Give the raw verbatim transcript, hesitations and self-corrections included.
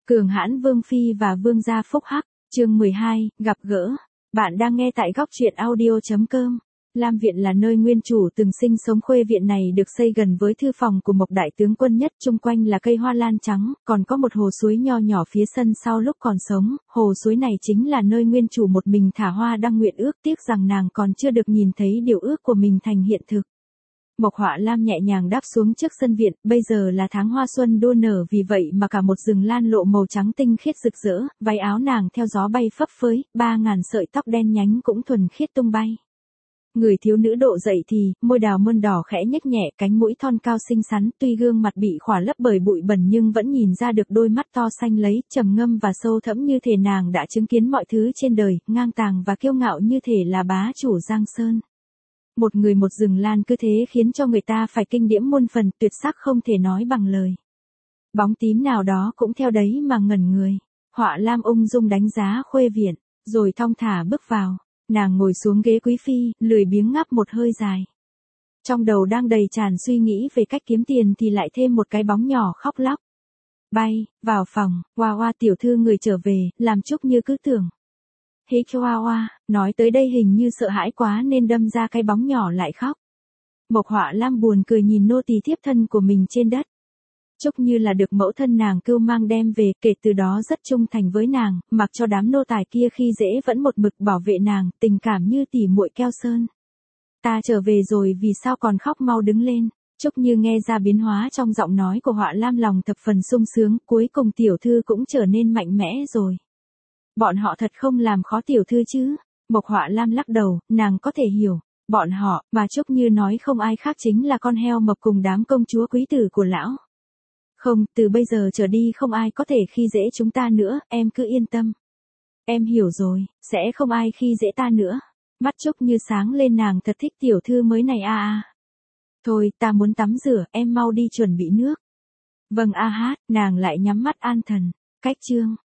Cường hãn Vương Phi và Vương gia phúc hắc, chương mười hai, gặp gỡ. Bạn đang nghe tại góc truyện audio chấm com. Lam Viện là nơi nguyên chủ từng sinh sống. Khuê viện này được xây gần với thư phòng của Mộc đại tướng quân nhất, chung quanh là cây hoa lan trắng, còn có một hồ suối nho nhỏ phía sân sau lúc còn sống. Hồ suối này chính là nơi nguyên chủ một mình thả hoa đăng nguyện ước, tiếc rằng nàng còn chưa được nhìn thấy điều ước của mình thành hiện thực. Mộc Họa Lam nhẹ nhàng đáp xuống trước sân viện, bây giờ là tháng hoa xuân đua nở, vì vậy mà cả một rừng lan lộ màu trắng tinh khiết rực rỡ, váy áo nàng theo gió bay phấp phới, ba ngàn sợi tóc đen nhánh cũng thuần khiết tung bay. Người thiếu nữ độ dậy thì, môi đào mơn đỏ khẽ nhếch nhẹ, cánh mũi thon cao xinh xắn, tuy gương mặt bị khỏa lấp bởi bụi bẩn nhưng vẫn nhìn ra được đôi mắt to xanh lấy, trầm ngâm và sâu thẫm, như thể nàng đã chứng kiến mọi thứ trên đời, ngang tàng và kiêu ngạo như thể là bá chủ Giang Sơn. Một người một rừng lan cứ thế khiến cho người ta phải kinh diễm muôn phần, tuyệt sắc không thể nói bằng lời. Bóng tím nào đó cũng theo đấy mà ngẩn người. Họa Lam ung dung đánh giá khuê viện, rồi thong thả bước vào. Nàng ngồi xuống ghế quý phi, lười biếng ngáp một hơi dài. Trong đầu đang đầy tràn suy nghĩ về cách kiếm tiền thì lại thêm một cái bóng nhỏ khóc lóc. Bay, vào phòng, Hoa Hoa tiểu thư người trở về, làm Trúc Như cứ tưởng. Hí Hoa Hoa, nói tới đây hình như sợ hãi quá nên đâm ra cái bóng nhỏ lại khóc. Mộc Họa Lam buồn cười nhìn nô tỳ thiếp thân của mình trên đất. Trúc Như là được mẫu thân nàng cưu mang đem về, kể từ đó rất trung thành với nàng, mặc cho đám nô tài kia khi dễ vẫn một mực bảo vệ nàng, tình cảm như tỉ muội keo sơn. Ta trở về rồi vì sao còn khóc, mau đứng lên. Trúc Như nghe ra biến hóa trong giọng nói của Họa Lam, lòng thập phần sung sướng, cuối cùng tiểu thư cũng trở nên mạnh mẽ rồi. Bọn họ thật không làm khó tiểu thư chứ? Mộc Họa Lam lắc đầu, nàng có thể hiểu. Bọn họ, mà Trúc Như nói không ai khác chính là con heo mập cùng đám công chúa quý tử của lão. Không, từ bây giờ trở đi không ai có thể khi dễ chúng ta nữa, em cứ yên tâm. Em hiểu rồi, sẽ không ai khi dễ ta nữa. Mắt Trúc Như sáng lên, nàng thật thích tiểu thư mới này a a. Thôi, ta muốn tắm rửa, em mau đi chuẩn bị nước. Vâng a hát, nàng lại nhắm mắt an thần. Cách chương